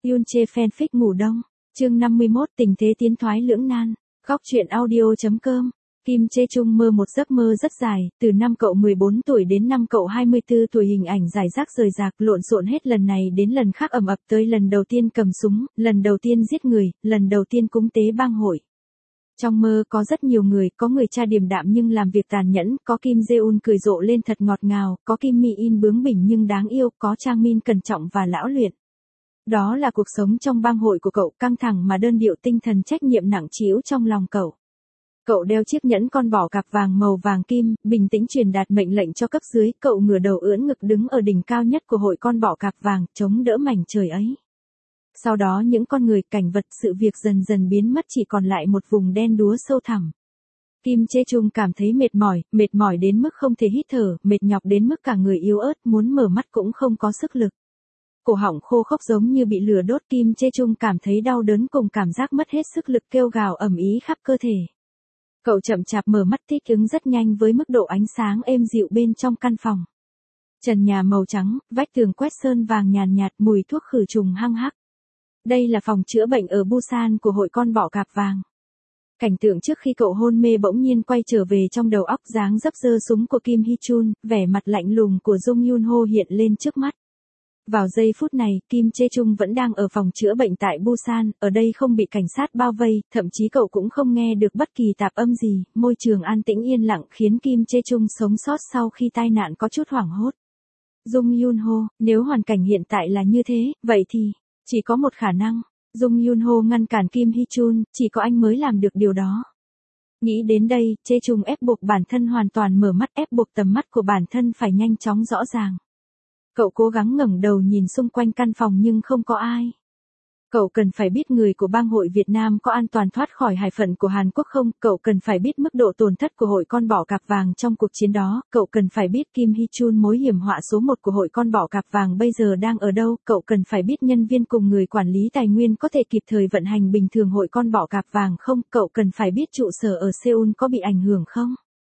Yoon Chae fanfic ngủ đông. Chương 51 tình thế tiến thoái lưỡng nan. Góc truyện audio.com. Kim Chae Chung mơ một giấc mơ rất dài, từ năm cậu 14 tuổi đến năm cậu 24 tuổi, hình ảnh rải rác rời rạc lộn xộn hết lần này đến lần khác, ầm ập tới lần đầu tiên cầm súng, lần đầu tiên giết người, lần đầu tiên cúng tế bang hội. Trong mơ có rất nhiều người, có người cha điềm đạm nhưng làm việc tàn nhẫn, có Kim Jae-un cười rộ lên thật ngọt ngào, có Kim Mi-in bướng bỉnh nhưng đáng yêu, có Chang Min cẩn trọng và lão luyện. Đó là cuộc sống trong bang hội của cậu, căng thẳng mà đơn điệu, tinh thần trách nhiệm nặng trĩu trong lòng cậu. Cậu đeo chiếc nhẫn con bọ cạp vàng màu vàng kim, bình tĩnh truyền đạt mệnh lệnh cho cấp dưới, cậu ngửa đầu ưỡn ngực đứng ở đỉnh cao nhất của hội con bọ cạp vàng, chống đỡ mảnh trời ấy. Sau đó những con người, cảnh vật, sự việc dần dần biến mất, chỉ còn lại một vùng đen đúa sâu thẳm. Kim Chae Chung cảm thấy mệt mỏi đến mức không thể hít thở, mệt nhọc đến mức cả người yếu ớt, muốn mở mắt cũng không có sức lực. Cổ họng khô khốc giống như bị lửa đốt, Kim Chae Chung cảm thấy đau đớn cùng cảm giác mất hết sức lực, kêu gào ầm ĩ khắp cơ thể. Cậu chậm chạp mở mắt, thích ứng rất nhanh với mức độ ánh sáng êm dịu bên trong căn phòng. Trần nhà màu trắng, vách tường quét sơn vàng nhàn nhạt, mùi thuốc khử trùng hăng hắc. Đây là phòng chữa bệnh ở Busan của hội con bọ cạp vàng. Cảnh tượng trước khi cậu hôn mê bỗng nhiên quay trở về trong đầu óc, dáng dấp giơ súng của Kim Hee-chun, vẻ mặt lạnh lùng của Jung Yoon Ho hiện lên trước mắt. Vào giây phút này, Kim Chae Chung vẫn đang ở phòng chữa bệnh tại Busan, ở đây không bị cảnh sát bao vây, thậm chí cậu cũng không nghe được bất kỳ tạp âm gì, môi trường an tĩnh yên lặng khiến Kim Chae Chung sống sót sau khi tai nạn có chút hoảng hốt. Jung Yoon Ho, nếu hoàn cảnh hiện tại là như thế, vậy thì chỉ có một khả năng. Jung Yoon Ho ngăn cản Kim Hee-chun, chỉ có anh mới làm được điều đó. Nghĩ đến đây, Chae Chung ép buộc bản thân hoàn toàn mở mắt, ép buộc tầm mắt của bản thân phải nhanh chóng rõ ràng. Cậu cố gắng ngẩng đầu nhìn xung quanh căn phòng nhưng không có ai. Cậu cần phải biết người của bang hội Việt Nam có an toàn thoát khỏi hải phận của Hàn Quốc không, cậu cần phải biết mức độ tổn thất của hội con bọ cạp vàng trong cuộc chiến đó, cậu cần phải biết Kim Hee-chun, mối hiểm họa số 1 của hội con bọ cạp vàng bây giờ đang ở đâu, cậu cần phải biết nhân viên cùng người quản lý tài nguyên có thể kịp thời vận hành bình thường hội con bọ cạp vàng không, cậu cần phải biết trụ sở ở Seoul có bị ảnh hưởng không.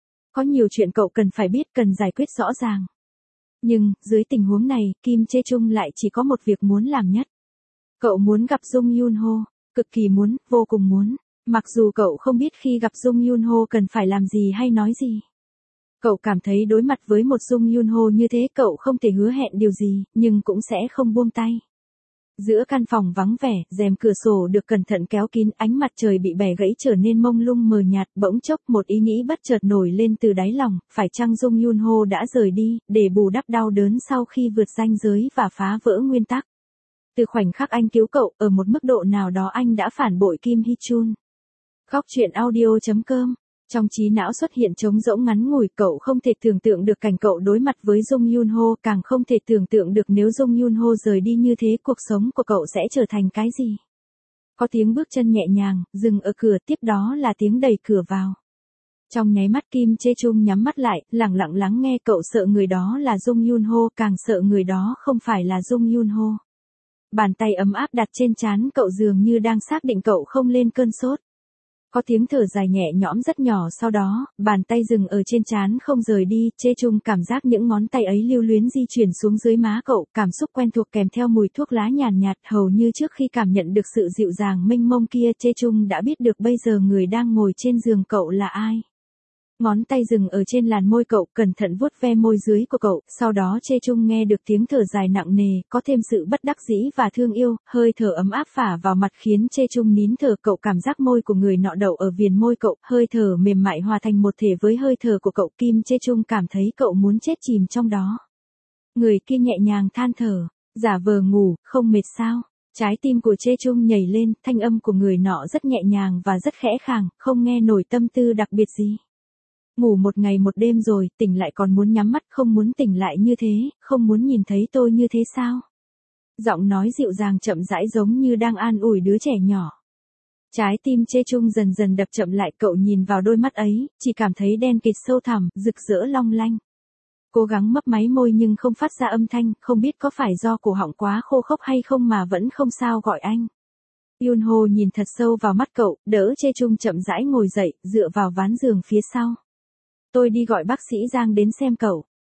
Có nhiều chuyện cậu cần phải biết, cần giải quyết rõ ràng. Nhưng, dưới tình huống này, Kim Chae Chung lại chỉ có một việc muốn làm nhất. Cậu muốn gặp Jung Yoon Ho, cực kỳ muốn, vô cùng muốn. Mặc dù cậu không biết khi gặp Jung Yoon Ho cần phải làm gì hay nói gì. Cậu cảm thấy đối mặt với một Jung Yoon Ho như thế cậu không thể hứa hẹn điều gì, nhưng cũng sẽ không buông tay. Giữa căn phòng vắng vẻ, rèm cửa sổ được cẩn thận kéo kín, ánh mặt trời bị bẻ gãy trở nên mông lung mờ nhạt, bỗng chốc một ý nghĩ bất chợt nổi lên từ đáy lòng, phải chăng Jung Yoon Ho đã rời đi, để bù đắp đau đớn sau khi vượt ranh giới và phá vỡ nguyên tắc. Từ khoảnh khắc anh cứu cậu, ở một mức độ nào đó anh đã phản bội Kim Hee-chun. Góc truyện audio.com. Trong trí não xuất hiện trống rỗng ngắn ngủi, cậu không thể tưởng tượng được cảnh cậu đối mặt với Jung Yoon Ho, càng không thể tưởng tượng được nếu Jung Yoon Ho rời đi như thế, cuộc sống của cậu sẽ trở thành cái gì. Có tiếng bước chân nhẹ nhàng, dừng ở cửa, tiếp đó là tiếng đẩy cửa vào. Trong nháy mắt Kim Chae Chung nhắm mắt lại, lặng lặng lắng nghe, cậu sợ người đó là Jung Yoon Ho, càng sợ người đó không phải là Jung Yoon Ho. Bàn tay ấm áp đặt trên trán cậu dường như đang xác định cậu không lên cơn sốt. Có tiếng thở dài nhẹ nhõm rất nhỏ, sau đó, bàn tay dừng ở trên trán không rời đi, Chae Chung cảm giác những ngón tay ấy lưu luyến di chuyển xuống dưới má cậu, cảm xúc quen thuộc kèm theo mùi thuốc lá nhàn nhạt, hầu như trước khi cảm nhận được sự dịu dàng mênh mông kia, Chae Chung đã biết được bây giờ người đang ngồi trên giường cậu là ai. Ngón tay dừng ở trên làn môi cậu, cẩn thận vuốt ve môi dưới của cậu, sau đó Chae Chung nghe được tiếng thở dài nặng nề, có thêm sự bất đắc dĩ và thương yêu, hơi thở ấm áp phả vào mặt khiến Chae Chung nín thở, cậu cảm giác môi của người nọ đậu ở viền môi cậu, hơi thở mềm mại hòa thành một thể với hơi thở của cậu, Kim Chae Chung cảm thấy cậu muốn chết chìm trong đó. Người kia nhẹ nhàng than thở, giả vờ ngủ, không mệt sao? Trái tim của Chae Chung nhảy lên, thanh âm của người nọ rất nhẹ nhàng và rất khẽ khàng, không nghe nổi tâm tư đặc biệt gì. Ngủ một ngày một đêm rồi, tỉnh lại còn muốn nhắm mắt, không muốn tỉnh lại như thế, không muốn nhìn thấy tôi như thế sao? Giọng nói dịu dàng chậm rãi giống như đang an ủi đứa trẻ nhỏ. Trái tim Chae Chung dần dần đập chậm lại, cậu nhìn vào đôi mắt ấy, chỉ cảm thấy đen kịt sâu thẳm, rực rỡ long lanh. Cố gắng mấp máy môi nhưng không phát ra âm thanh, không biết có phải do cổ họng quá khô khốc hay không mà vẫn không sao gọi anh. Yoon Ho nhìn thật sâu vào mắt cậu, đỡ Chae Chung chậm rãi ngồi dậy, dựa vào ván giường phía sau. Tôi đi gọi bác sĩ Giang đến xem cậu.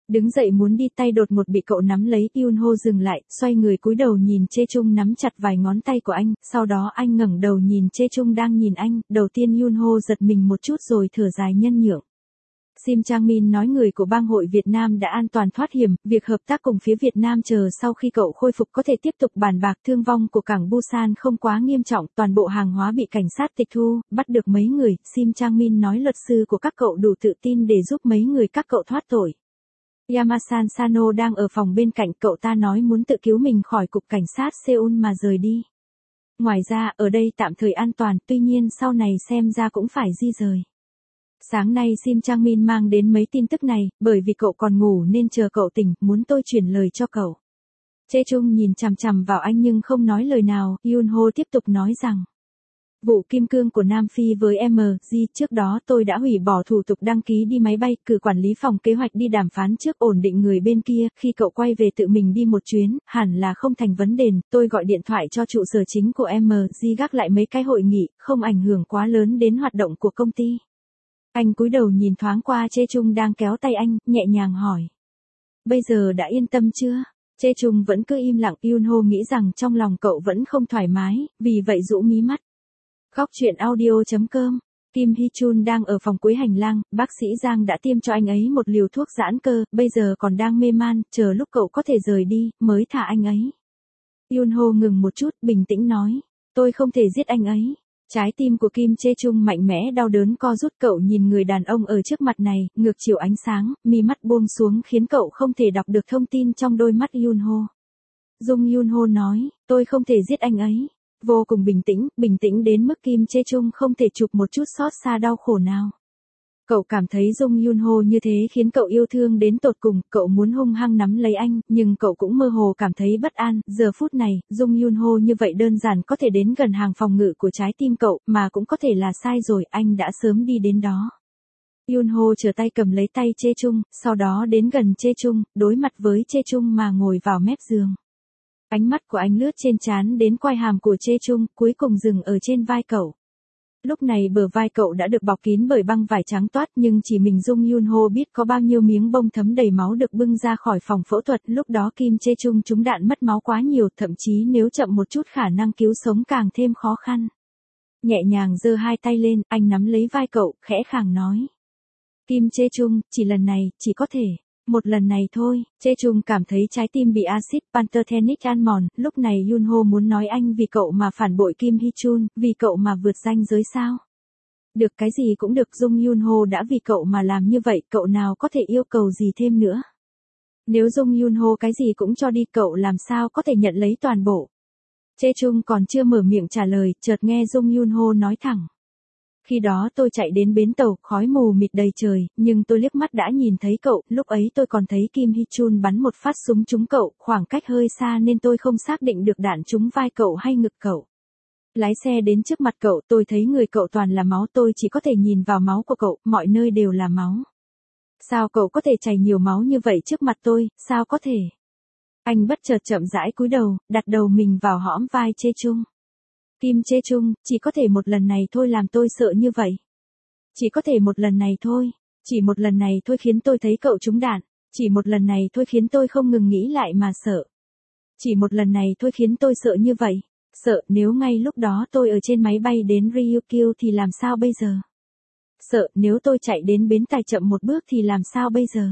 Đứng dậy muốn đi, tay đột ngột bị cậu nắm lấy, Yunho dừng lại, xoay người cúi đầu nhìn Chae-chung nắm chặt vài ngón tay của anh, sau đó anh ngẩng đầu nhìn Chae-chung đang nhìn anh, đầu tiên Yunho giật mình một chút rồi thở dài nhân nhượng. Sim Chang-min nói người của bang hội Việt Nam đã an toàn thoát hiểm, việc hợp tác cùng phía Việt Nam chờ sau khi cậu khôi phục có thể tiếp tục bàn bạc. Thương vong của cảng Busan không quá nghiêm trọng, toàn bộ hàng hóa bị cảnh sát tịch thu, bắt được mấy người. Sim Chang-min nói luật sư của các cậu đủ tự tin để giúp mấy người các cậu thoát tội. Yamasan Sano đang ở phòng bên cạnh, cậu ta nói muốn tự cứu mình khỏi cục cảnh sát Seoul mà rời đi. Ngoài ra, ở đây tạm thời an toàn, tuy nhiên sau này xem ra cũng phải di rời. Sáng nay Sim Chang-min mang đến mấy tin tức này, bởi vì cậu còn ngủ nên chờ cậu tỉnh, muốn tôi chuyển lời cho cậu. Chae-chung nhìn chằm chằm vào anh nhưng không nói lời nào, Yunho tiếp tục nói rằng. Vụ kim cương của Nam Phi với MG, trước đó tôi đã hủy bỏ thủ tục đăng ký đi máy bay, cử quản lý phòng kế hoạch đi đàm phán trước ổn định người bên kia, khi cậu quay về tự mình đi một chuyến, hẳn là không thành vấn đề, tôi gọi điện thoại cho trụ sở chính của MG gác lại mấy cái hội nghị, không ảnh hưởng quá lớn đến hoạt động của công ty. Anh cúi đầu nhìn thoáng qua Chae-chung đang kéo tay anh, nhẹ nhàng hỏi. Bây giờ đã yên tâm chưa? Chae-chung vẫn cứ im lặng, Yunho nghĩ rằng trong lòng cậu vẫn không thoải mái, vì vậy rũ mí mắt. Khóc chuyện audio.com. Kim Hee-chun đang ở phòng cuối hành lang, bác sĩ Giang đã tiêm cho anh ấy một liều thuốc giãn cơ, bây giờ còn đang mê man, chờ lúc cậu có thể rời đi, mới thả anh ấy. Yunho ngừng một chút, bình tĩnh nói, tôi không thể giết anh ấy. Trái tim của Kim Chae-chung mạnh mẽ đau đớn co rút, cậu nhìn người đàn ông ở trước mặt này, ngược chiều ánh sáng, mi mắt buông xuống khiến cậu không thể đọc được thông tin trong đôi mắt Yunho. Dung Yunho nói, tôi không thể giết anh ấy. Vô cùng bình tĩnh đến mức Kim Chae-chung không thể chụp một chút xót xa đau khổ nào. Cậu cảm thấy Dung Yunho như thế khiến cậu yêu thương đến tột cùng, cậu muốn hung hăng nắm lấy anh, nhưng cậu cũng mơ hồ cảm thấy bất an, giờ phút này, Dung Yunho như vậy đơn giản có thể đến gần hàng phòng ngự của trái tim cậu, mà cũng có thể là sai rồi, anh đã sớm đi đến đó. Yunho trở tay cầm lấy tay Chae-chung, sau đó đến gần Chae-chung, đối mặt với Chae-chung mà ngồi vào mép giường. Ánh mắt của anh lướt trên trán đến quai hàm của Chae-chung, cuối cùng dừng ở trên vai cậu. Lúc này bờ vai cậu đã được bọc kín bởi băng vải trắng toát, nhưng chỉ mình Dung Yunho biết có bao nhiêu miếng bông thấm đầy máu được bưng ra khỏi phòng phẫu thuật. Lúc đó Kim Chae-chung trúng đạn mất máu quá nhiều, thậm chí nếu chậm một chút khả năng cứu sống càng thêm khó khăn. Nhẹ nhàng giơ hai tay lên, anh nắm lấy vai cậu, khẽ khàng nói. Kim Chae-chung, chỉ lần này, chỉ có thể. Một lần này thôi. Chae-chung cảm thấy trái tim bị axit pantothenic ăn mòn, lúc này Yunho muốn nói anh vì cậu mà phản bội Kim Hee-chun, vì cậu mà vượt ranh giới sao? Được, cái gì cũng được, Dung Yunho đã vì cậu mà làm như vậy, cậu nào có thể yêu cầu gì thêm nữa? Nếu Dung Yunho cái gì cũng cho đi, cậu làm sao có thể nhận lấy toàn bộ? Chae-chung còn chưa mở miệng trả lời, chợt nghe Dung Yunho nói thẳng. Khi đó tôi chạy đến bến tàu, khói mù mịt đầy trời, nhưng tôi liếc mắt đã nhìn thấy cậu, lúc ấy tôi còn thấy Kim Hee-chun bắn một phát súng trúng cậu, khoảng cách hơi xa nên tôi không xác định được đạn trúng vai cậu hay ngực cậu. Lái xe đến trước mặt cậu, tôi thấy người cậu toàn là máu, tôi chỉ có thể nhìn vào máu của cậu, mọi nơi đều là máu. Sao cậu có thể chảy nhiều máu như vậy trước mặt tôi, sao có thể? Anh bất chợt chậm rãi cúi đầu, đặt đầu mình vào hõm vai Chae-chung. Kim Chae-chung, chỉ có thể một lần này thôi làm tôi sợ như vậy. Chỉ có thể một lần này thôi. Chỉ một lần này thôi khiến tôi thấy cậu trúng đạn. Chỉ một lần này thôi khiến tôi không ngừng nghĩ lại mà sợ. Chỉ một lần này thôi khiến tôi sợ như vậy. Sợ nếu ngay lúc đó tôi ở trên máy bay đến Ryukyu thì làm sao bây giờ? Sợ nếu tôi chạy đến bến tàu chậm một bước thì làm sao bây giờ?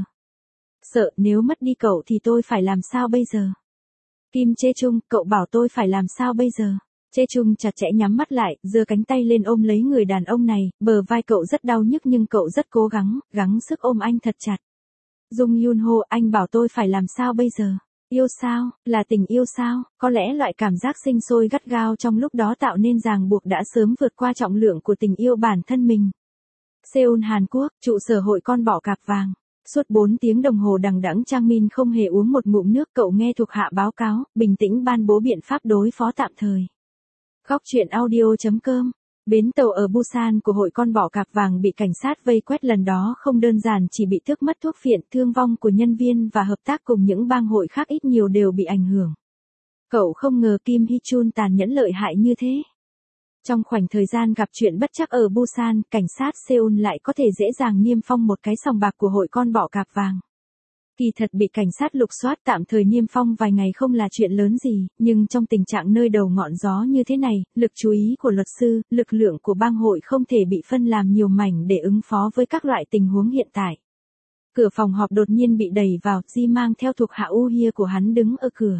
Sợ nếu mất đi cậu thì tôi phải làm sao bây giờ? Kim Chae-chung, cậu bảo tôi phải làm sao bây giờ? Chae-chung chặt chẽ nhắm mắt lại, giơ cánh tay lên ôm lấy người đàn ông này, bờ vai cậu rất đau nhức nhưng cậu rất cố gắng, gắng sức ôm anh thật chặt. Dung Yunho, anh bảo tôi phải làm sao bây giờ? Yêu sao? Là tình yêu sao? Có lẽ loại cảm giác sinh sôi gắt gao trong lúc đó tạo nên ràng buộc đã sớm vượt qua trọng lượng của tình yêu bản thân mình. Seoul, Hàn Quốc, trụ sở hội con bọ cạp vàng. Suốt 4 tiếng đồng hồ đằng đẵng Chang-min không hề uống một ngụm nước, cậu nghe thuộc hạ báo cáo, bình tĩnh ban bố biện pháp đối phó tạm thời. Khóc chuyện audio.com. Bến tàu ở Busan của hội con bọ cạp vàng bị cảnh sát vây quét lần đó không đơn giản chỉ bị tước mất thuốc phiện, thương vong của nhân viên và hợp tác cùng những bang hội khác ít nhiều đều bị ảnh hưởng. Cậu không ngờ Kim Hee-chun tàn nhẫn lợi hại như thế. Trong khoảnh thời gian gặp chuyện bất trắc ở Busan, cảnh sát Seoul lại có thể dễ dàng niêm phong một cái sòng bạc của hội con bọ cạp vàng. Kỳ thật bị cảnh sát lục soát tạm thời niêm phong vài ngày không là chuyện lớn gì, nhưng trong tình trạng nơi đầu ngọn gió như thế này, lực chú ý của luật sư, lực lượng của bang hội không thể bị phân làm nhiều mảnh để ứng phó với các loại tình huống hiện tại. Cửa phòng họp đột nhiên bị đẩy vào, Di mang theo thuộc hạ Uhia của hắn đứng ở cửa.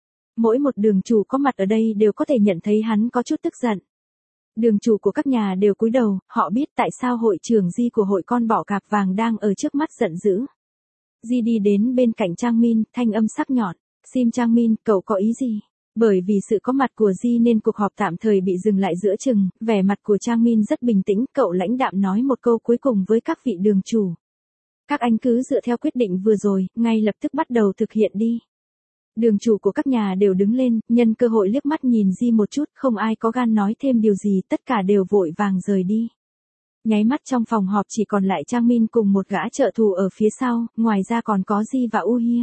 Mỗi một đường chủ có mặt ở đây đều có thể nhận thấy hắn có chút tức giận. Đường chủ của các nhà đều cúi đầu, họ biết tại sao hội trưởng Di của hội con bọ cạp vàng đang ở trước mắt giận dữ. Di đi đến bên cạnh Trang Min, thanh âm sắc nhọn. Sim Trang Min, cậu có ý gì? Bởi vì sự có mặt của Di nên cuộc họp tạm thời bị dừng lại giữa chừng, vẻ mặt của Trang Min rất bình tĩnh, cậu lãnh đạm nói một câu cuối cùng với các vị đường chủ. Các anh cứ dựa theo quyết định vừa rồi, ngay lập tức bắt đầu thực hiện đi. Đường chủ của các nhà đều đứng lên, nhân cơ hội liếc mắt nhìn Di một chút, không ai có gan nói thêm điều gì, tất cả đều vội vàng rời đi. Nháy mắt trong phòng họp chỉ còn lại Trang Min cùng một gã trợ thủ ở phía sau, ngoài ra còn có Di và Uhia.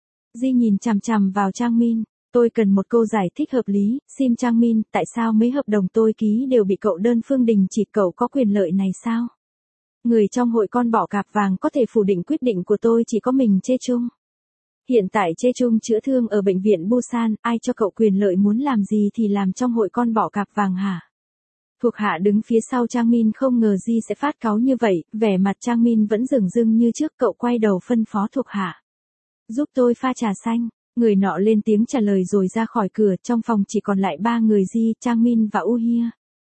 Di nhìn chằm chằm vào Trang Min, tôi cần một câu giải thích hợp lý, Sim Trang Min, tại sao mấy hợp đồng tôi ký đều bị cậu đơn phương đình chỉ, cậu có quyền lợi này sao? Người trong hội con bọ cạp vàng có thể phủ định quyết định của tôi chỉ có mình Chê Chung. Hiện tại Chê Chung chữa thương ở bệnh viện Busan, ai cho cậu quyền lợi muốn làm gì thì làm trong hội con bọ cạp vàng hả? Thuộc hạ đứng phía sau Trang Min không ngờ Di sẽ phát cáu như vậy, vẻ mặt Trang Min vẫn dửng dưng như trước, cậu quay đầu phân phó thuộc hạ. Giúp tôi pha trà xanh, người nọ lên tiếng trả lời rồi ra khỏi cửa, trong phòng chỉ còn lại 3 người Di, Trang Min và Uhia.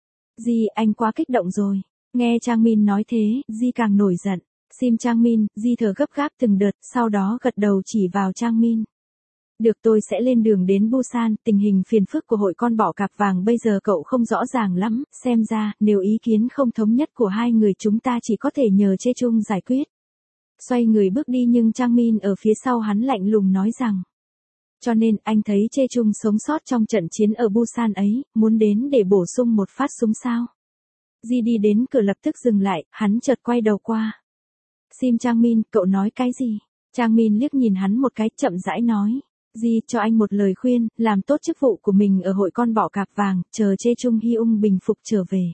Di, anh quá kích động rồi. Nghe Trang Min nói thế, Di càng nổi giận. Sim Trang Min, Di thở gấp gáp từng đợt, sau đó gật đầu chỉ vào Trang Min. Được, tôi sẽ lên đường đến Busan, tình hình phiền phức của hội con bọ cạp vàng bây giờ cậu không rõ ràng lắm, xem ra, nếu ý kiến không thống nhất của hai người chúng ta chỉ có thể nhờ Chê Chung giải quyết. Xoay người bước đi nhưng Trang Min ở phía sau hắn lạnh lùng nói rằng. Cho nên, anh thấy Chê Chung sống sót trong trận chiến ở Busan ấy, muốn đến để bổ sung một phát súng sao? Di đi đến cửa lập tức dừng lại, hắn chợt quay đầu qua. Sim Trang Min, cậu nói cái gì? Trang Min liếc nhìn hắn một cái, chậm rãi nói. Di, cho anh một lời khuyên, làm tốt chức vụ của mình ở hội con bọ cạp vàng, chờ Chê Chung Hyung bình phục trở về.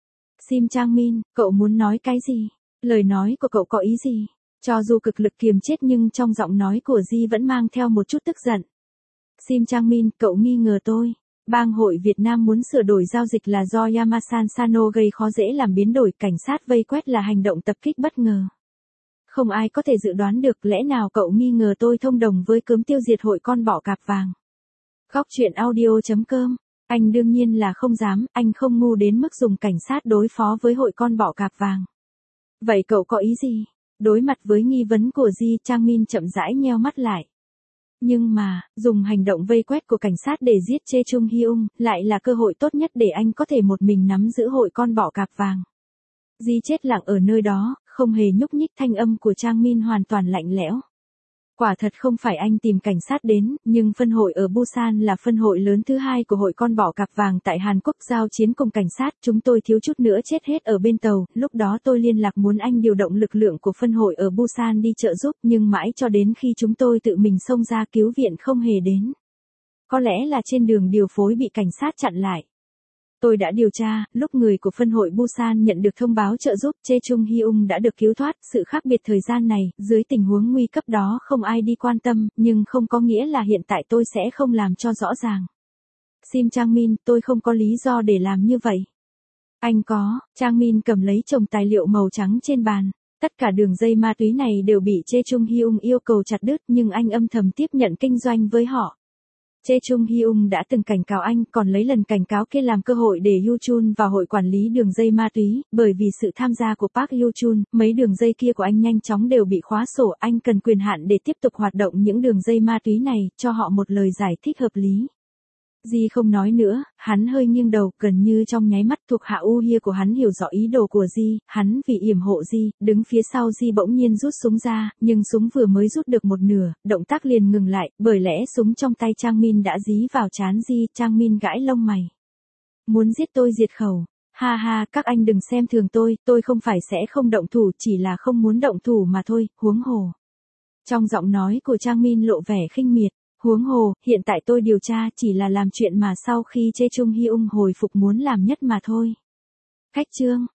Sim Trang Min, cậu muốn nói cái gì? Lời nói của cậu có ý gì? Cho dù cực lực kiềm chết nhưng trong giọng nói của Di vẫn mang theo một chút tức giận. Sim Trang Min, cậu nghi ngờ tôi. Bang hội Việt Nam muốn sửa đổi giao dịch là do Yamasan Sano gây khó dễ làm biến đổi, cảnh sát vây quét là hành động tập kích bất ngờ. Không ai có thể dự đoán được, lẽ nào cậu nghi ngờ tôi thông đồng với cớm tiêu diệt hội con bọ cạp vàng? Góc truyện audio.com. Anh đương nhiên là không dám, anh không ngu đến mức dùng cảnh sát đối phó với hội con bọ cạp vàng. Vậy cậu có ý gì? Đối mặt với nghi vấn của Di, Trang Min chậm rãi nheo mắt lại. Nhưng mà, dùng hành động vây quét của cảnh sát để giết Chê Chung Hyung, lại là cơ hội tốt nhất để anh có thể một mình nắm giữ hội con bọ cạp vàng. Di chết lặng ở nơi đó, không hề nhúc nhích, thanh âm của Trang Min hoàn toàn lạnh lẽo. Quả thật không phải anh tìm cảnh sát đến, nhưng phân hội ở Busan là phân hội lớn thứ hai của hội con bọ cạp vàng tại Hàn Quốc, giao chiến cùng cảnh sát, chúng tôi thiếu chút nữa chết hết ở bên tàu, lúc đó tôi liên lạc muốn anh điều động lực lượng của phân hội ở Busan đi trợ giúp, nhưng mãi cho đến khi chúng tôi tự mình xông ra cứu viện không hề đến. Có lẽ là trên đường điều phối bị cảnh sát chặn lại. Tôi đã điều tra, lúc người của phân hội Busan nhận được thông báo trợ giúp, Chê Chung Hyung đã được cứu thoát, sự khác biệt thời gian này, dưới tình huống nguy cấp đó không ai đi quan tâm, nhưng không có nghĩa là hiện tại tôi sẽ không làm cho rõ ràng. Sim Trang Min, tôi không có lý do để làm như vậy. Anh có, Trang Min cầm lấy chồng tài liệu màu trắng trên bàn. Tất cả đường dây ma túy này đều bị Chê Chung Hyung yêu cầu chặt đứt nhưng anh âm thầm tiếp nhận kinh doanh với họ. Chê Chung Hyung đã từng cảnh cáo anh, còn lấy lần cảnh cáo kia làm cơ hội để Yoo Chun vào hội quản lý đường dây ma túy, bởi vì sự tham gia của Park Yoo Chun, mấy đường dây kia của anh nhanh chóng đều bị khóa sổ, anh cần quyền hạn để tiếp tục hoạt động những đường dây ma túy này, cho họ một lời giải thích hợp lý. Di không nói nữa, hắn hơi nghiêng đầu, gần như trong nháy mắt thuộc hạ Uhia của hắn hiểu rõ ý đồ của Di, hắn vì yểm hộ Di, đứng phía sau Di bỗng nhiên rút súng ra, nhưng súng vừa mới rút được một nửa, động tác liền ngừng lại, bởi lẽ súng trong tay Trang Min đã dí vào trán Di, Trang Min gãi lông mày. Muốn giết tôi diệt khẩu. Ha ha, các anh đừng xem thường tôi không phải sẽ không động thủ, chỉ là không muốn động thủ mà thôi, huống hồ. Trong giọng nói của Trang Min lộ vẻ khinh miệt. Huống hồ, hiện tại tôi điều tra chỉ là làm chuyện mà sau khi Chê Chung Hyung hồi phục muốn làm nhất mà thôi. Khách chương.